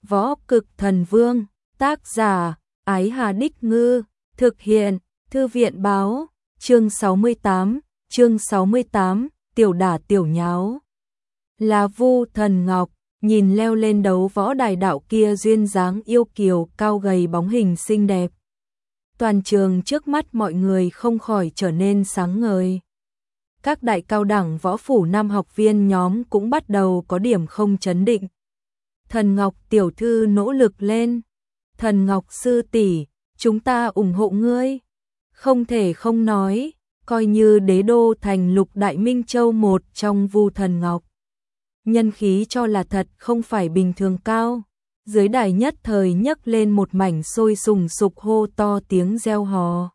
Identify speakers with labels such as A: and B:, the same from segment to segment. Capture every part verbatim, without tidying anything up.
A: Võ Cực Thần Vương, tác giả, Ái Hà Đích Ngư, thực hiện, Thư viện báo, chương sáu mươi tám, chương sáu mươi tám, tiểu đả tiểu nháo. Là Vu Thần Ngọc, nhìn leo lên đấu võ đài đạo kia duyên dáng yêu kiều cao gầy bóng hình xinh đẹp. Toàn trường trước mắt mọi người không khỏi trở nên sáng ngời. Các đại cao đẳng võ phủ năm học viên nhóm cũng bắt đầu có điểm không chấn định. Thần Ngọc tiểu thư nỗ lực lên. Thần Ngọc sư tỷ, chúng ta ủng hộ ngươi. Không thể không nói, coi như đế đô thành lục đại minh châu một trong Vu Thần Ngọc. Nhân khí cho là thật không phải bình thường cao. Dưới đài nhất thời nhấc lên một mảnh sôi sùng sục hô to tiếng reo hò.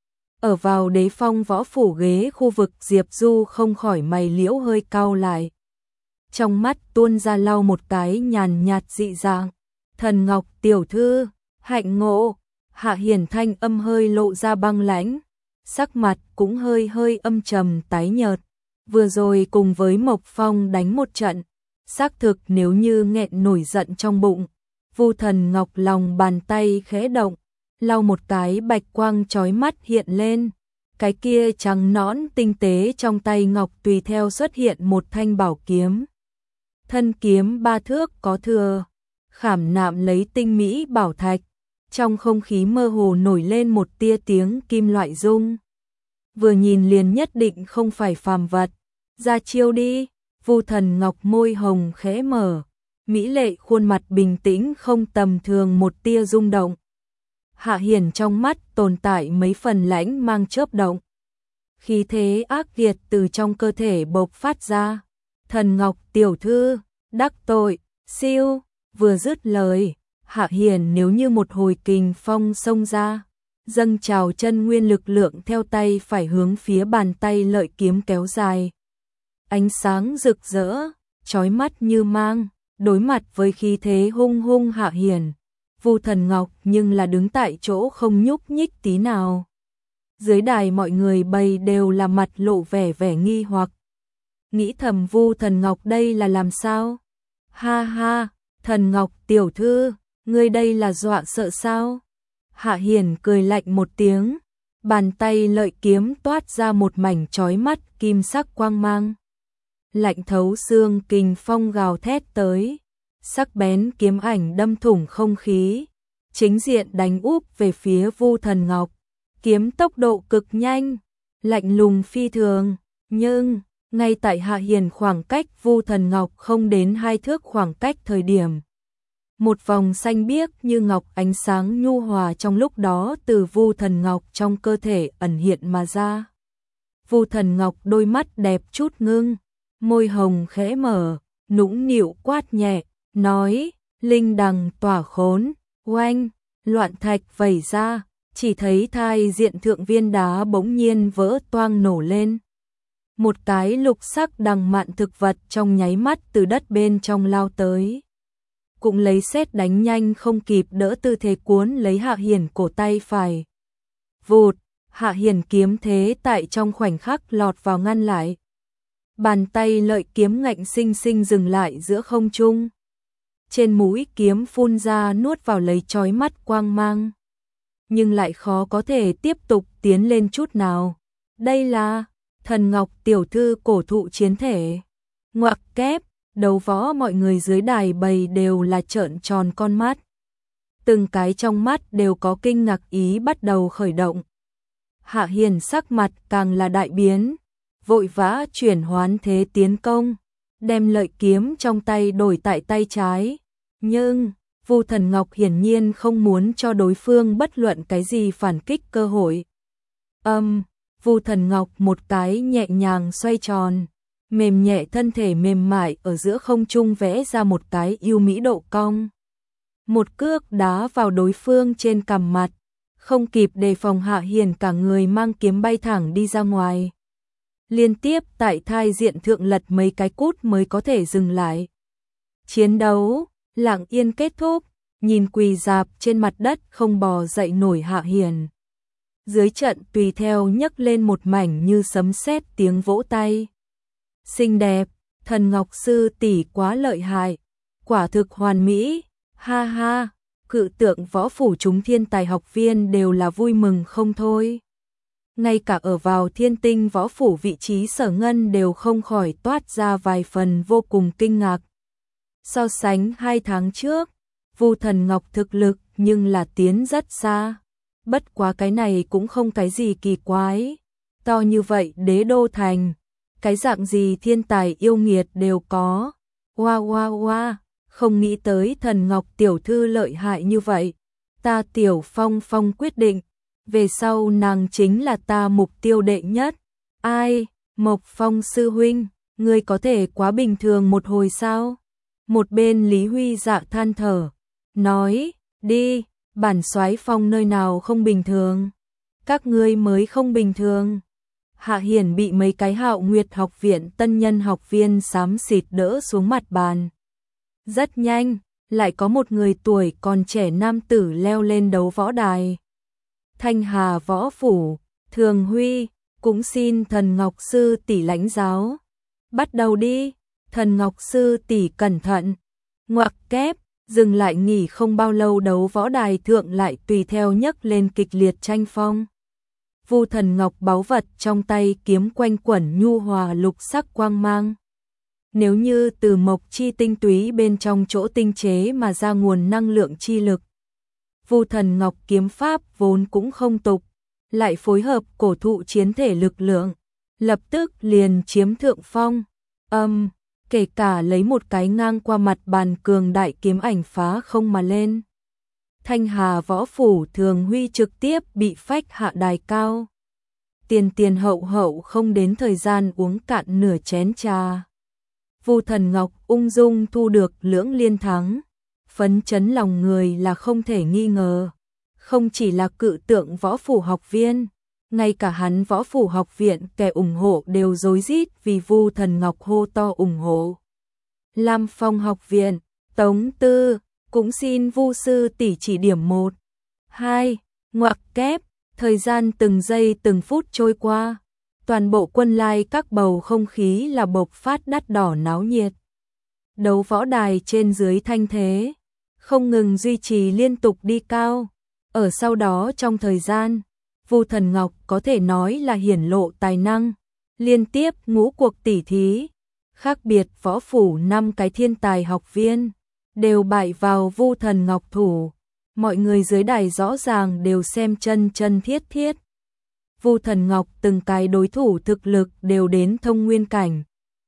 A: Ở vào đế phong võ phủ ghế khu vực Diệp Du không khỏi mày liễu hơi cau lại. Trong mắt tuôn ra lau một cái nhàn nhạt dị dạng. Thần Ngọc tiểu thư, hạnh ngộ. Hạ Hiền thanh âm hơi lộ ra băng lãnh, sắc mặt cũng hơi hơi âm trầm tái nhợt. Vừa rồi cùng với Mộc Phong đánh một trận, xác thực nếu như nghẹn nổi giận trong bụng. Vu Thần Ngọc lòng bàn tay khẽ động, lau một cái bạch quang chói mắt hiện lên. Cái kia trắng nõn tinh tế trong tay ngọc tùy theo xuất hiện một thanh bảo kiếm. Thân kiếm ba thước có thừa, khảm nạm lấy tinh mỹ bảo thạch. Trong không khí mơ hồ nổi lên một tia tiếng kim loại rung. Vừa nhìn liền nhất định không phải phàm vật. Ra chiêu đi. Vu Thần Ngọc môi hồng khẽ mở, mỹ lệ khuôn mặt bình tĩnh không tầm thường một tia rung động. Hạ Hiền trong mắt tồn tại mấy phần lãnh mang chớp động. Khí thế ác liệt từ trong cơ thể bộc phát ra. Thần Ngọc tiểu thư, đắc tội, siêu, vừa dứt lời. Hạ Hiền nếu như một hồi kình phong xông ra, dâng trào chân nguyên lực lượng theo tay phải hướng phía bàn tay lợi kiếm kéo dài. Ánh sáng rực rỡ, chói mắt như mang, đối mặt với khí thế hung hung Hạ Hiền. Vu Thần Ngọc nhưng là đứng tại chỗ không nhúc nhích tí nào. Dưới đài mọi người bày đều là mặt lộ vẻ vẻ nghi hoặc. Nghĩ thầm Vu Thần Ngọc đây là làm sao? Ha ha, Thần Ngọc tiểu thư, ngươi đây là dọa sợ sao? Hạ Hiền cười lạnh một tiếng, bàn tay lợi kiếm toát ra một mảnh chói mắt kim sắc quang mang. Lạnh thấu xương kình phong gào thét tới, sắc bén kiếm ảnh đâm thủng không khí, chính diện đánh úp về phía Vu Thần Ngọc. Kiếm tốc độ cực nhanh, lạnh lùng phi thường, nhưng ngay tại Hạ Hiền khoảng cách Vu Thần Ngọc không đến hai thước khoảng cách thời điểm, một vòng xanh biếc như ngọc ánh sáng nhu hòa trong lúc đó từ Vu Thần Ngọc trong cơ thể ẩn hiện mà ra. Vu Thần Ngọc đôi mắt đẹp chút ngưng, môi hồng khẽ mở, nũng nịu quát nhẹ, nói, linh đằng tỏa khốn, oanh, loạn thạch vẩy ra, chỉ thấy thai diện thượng viên đá bỗng nhiên vỡ toang nổ lên. Một cái lục sắc đằng mạn thực vật trong nháy mắt từ đất bên trong lao tới. Cũng lấy sét đánh nhanh không kịp đỡ tư thế cuốn lấy Hạ Hiền cổ tay phải. Vụt, Hạ Hiền kiếm thế tại trong khoảnh khắc lọt vào ngăn lại. Bàn tay lợi kiếm ngạnh sinh sinh dừng lại giữa không trung. Trên mũi kiếm phun ra nuốt vào lấy chói mắt quang mang. Nhưng lại khó có thể tiếp tục tiến lên chút nào. Đây là Thần Ngọc tiểu thư cổ thụ chiến thể. Ngoặc kép, đấu võ mọi người dưới đài bầy đều là trợn tròn con mắt. Từng cái trong mắt đều có kinh ngạc ý bắt đầu khởi động. Hạ Hiền sắc mặt càng là đại biến, vội vã chuyển hoán thế tiến công, đem lợi kiếm trong tay đổi tại tay trái. Nhưng Vu Thần Ngọc hiển nhiên không muốn cho đối phương bất luận cái gì phản kích cơ hội. Âm, um, Vu Thần Ngọc một cái nhẹ nhàng xoay tròn, mềm nhẹ thân thể mềm mại ở giữa không trung vẽ ra một cái yêu mỹ độ cong. Một cước đá vào đối phương trên cằm mặt, không kịp đề phòng Hạ Hiền cả người mang kiếm bay thẳng đi ra ngoài. Liên tiếp tại thai diện thượng lật mấy cái cút mới có thể dừng lại. Chiến đấu lặng yên kết thúc, nhìn quỳ rạp trên mặt đất không bò dậy nổi Hạ Hiền. Dưới trận tùy theo nhấc lên một mảnh như sấm sét tiếng vỗ tay. Xinh đẹp, Thần Ngọc sư tỷ quá lợi hại, quả thực hoàn mỹ, Ha ha, cự tượng võ phủ chúng thiên tài học viên đều là vui mừng không thôi. Ngay cả ở vào thiên tinh võ phủ vị trí Sở Ngân đều không khỏi toát ra vài phần vô cùng kinh ngạc. So sánh hai tháng trước, Vu Thần Ngọc thực lực nhưng là tiến rất xa. Bất quá cái này cũng không cái gì kỳ quái. To như vậy đế đô thành, cái dạng gì thiên tài yêu nghiệt đều có. Oa oa oa, không nghĩ tới Thần Ngọc tiểu thư lợi hại như vậy. Ta Tiểu Phong Phong quyết định, về sau nàng chính là ta mục tiêu đệ nhất. Ai, Mộc Phong sư huynh, ngươi có thể quá bình thường một hồi sao? Một bên Lý Huy Dạ than thở, nói, đi, bản soái Phong nơi nào không bình thường, các ngươi mới không bình thường. Hạ Hiển bị mấy cái Hạo Nguyệt học viện tân nhân học viên xám xịt đỡ xuống mặt bàn. Rất nhanh, lại có một người tuổi còn trẻ nam tử leo lên đấu võ đài. Thanh Hà võ phủ, Thường Huy, cũng xin Thần Ngọc sư tỷ lãnh giáo. Bắt đầu đi, Thần Ngọc sư tỷ cẩn thận. Ngoặc kép, dừng lại nghỉ không bao lâu đấu võ đài thượng lại tùy theo nhấc lên kịch liệt tranh phong. Vu Thần Ngọc báu vật trong tay kiếm quanh quẩn nhu hòa lục sắc quang mang. Nếu như từ mộc chi tinh túy bên trong chỗ tinh chế mà ra nguồn năng lượng chi lực. Vu Thần Ngọc kiếm pháp vốn cũng không tục, lại phối hợp cổ thụ chiến thể lực lượng, lập tức liền chiếm thượng phong. Âm, um, kể cả lấy một cái ngang qua mặt bàn cường đại kiếm ảnh phá không mà lên. Thanh Hà võ phủ Thường Huy trực tiếp bị phách hạ đài cao. Tiền tiền hậu hậu không đến thời gian uống cạn nửa chén trà. Vu Thần Ngọc ung dung thu được lưỡng liên thắng. Phấn chấn lòng người là không thể nghi ngờ. Không chỉ là cự tượng võ phủ học viên, ngay cả hắn võ phủ học viện kẻ ủng hộ đều rối rít vì Vu Thần Ngọc hô to ủng hộ. Lam Phong học viện, Tống Tư, cũng xin Vu sư tỷ chỉ điểm một. Hai, ngoặc kép, thời gian từng giây từng phút trôi qua. Toàn bộ quân lai các bầu không khí là bộc phát đắt đỏ náo nhiệt. Đấu võ đài trên dưới thanh thế, không ngừng duy trì liên tục đi cao. Ở sau đó trong thời gian, Vu Thần Ngọc có thể nói là hiển lộ tài năng, liên tiếp ngũ cuộc tỉ thí, khác biệt võ phủ năm cái thiên tài học viên, đều bại vào Vu Thần Ngọc thủ. Mọi người dưới đài rõ ràng đều xem chân chân thiết thiết. Vu Thần Ngọc từng cái đối thủ thực lực đều đến thông nguyên cảnh,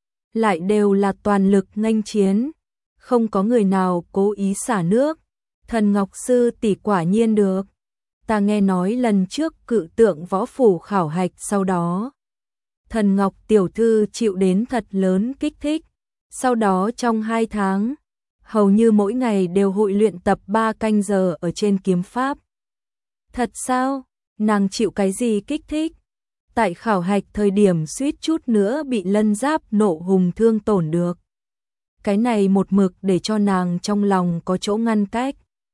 A: lại đều là toàn lực nghênh chiến, không có người nào cố ý xả nước. Thần Ngọc sư tỷ quả nhiên được. Ta nghe nói lần trước cự tượng võ phủ khảo hạch sau đó, Thần Ngọc tiểu thư chịu đến thật lớn kích thích. Sau đó trong hai tháng, hầu như mỗi ngày đều hội luyện tập ba canh giờ ở trên kiếm pháp. Thật sao? Nàng chịu cái gì kích thích? Tại khảo hạch thời điểm suýt chút nữa bị Lân Giáp nộ hùng thương tổn được. Cái này một mực để cho nàng trong lòng có chỗ ngăn cách.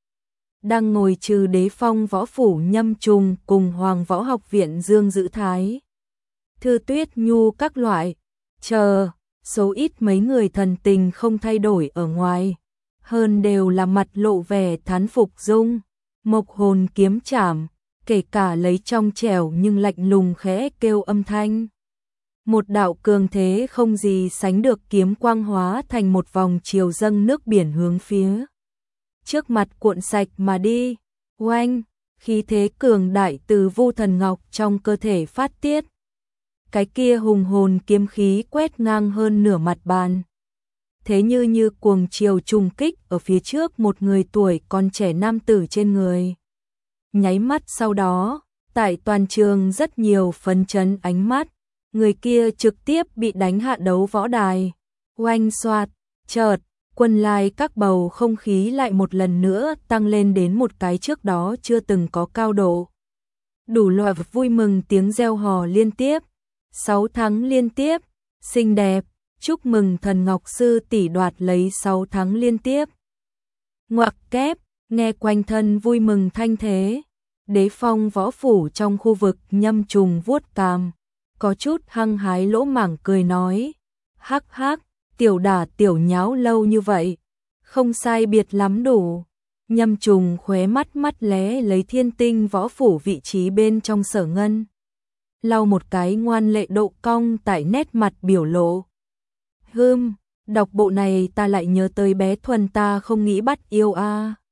A: Đang ngồi trừ Đế Phong võ phủ Nhâm Trùng cùng Hoàng võ học viện Dương Dữ Thái, Thư Tuyết Nhu các loại, chờ, số ít mấy người thần tình không thay đổi ở ngoài, hơn đều là mặt lộ vẻ thán phục dung, Mộc hồn kiếm chảm, kể cả lấy trong trẻo nhưng lạnh lùng khẽ kêu âm thanh. Một đạo cường thế không gì sánh được kiếm quang hóa thành một vòng chiều dâng nước biển hướng phía trước mặt cuộn sạch mà đi. Oanh, khí thế cường đại từ Vu Thần Ngọc trong cơ thể phát tiết. Cái kia hùng hồn kiếm khí quét ngang hơn nửa mặt bàn. Thế như như cuồng chiều trùng kích ở phía trước một người tuổi còn trẻ nam tử trên người. Nháy mắt sau đó, tại toàn trường rất nhiều phấn chấn ánh mắt, người kia trực tiếp bị đánh hạ đấu võ đài. Oanh xoạt, chợt, quân lai các bầu không khí lại một lần nữa tăng lên đến một cái trước đó chưa từng có cao độ. Đủ loại vui mừng tiếng reo hò liên tiếp, sáu tháng liên tiếp, xinh đẹp, chúc mừng Thần Ngọc sư tỷ đoạt lấy sáu tháng liên tiếp. Ngoặc kép, nghe quanh thân vui mừng thanh thế, Đế Phong võ phủ trong khu vực Nhâm Trùng vuốt cằm, có chút hăng hái lỗ mảng cười nói, hắc hắc, tiểu đả tiểu nháo lâu như vậy, Không sai biệt lắm đủ. Nhâm Trùng khóe mắt mắt lé lấy Thiên Tinh Võ Phủ vị trí bên trong Sở Ngân. Lau một cái ngoan lệ độ cong tại nét mặt biểu lộ. Hừm, đọc bộ này ta lại nhớ tới bé Thuần ta không nghĩ bắt yêu a.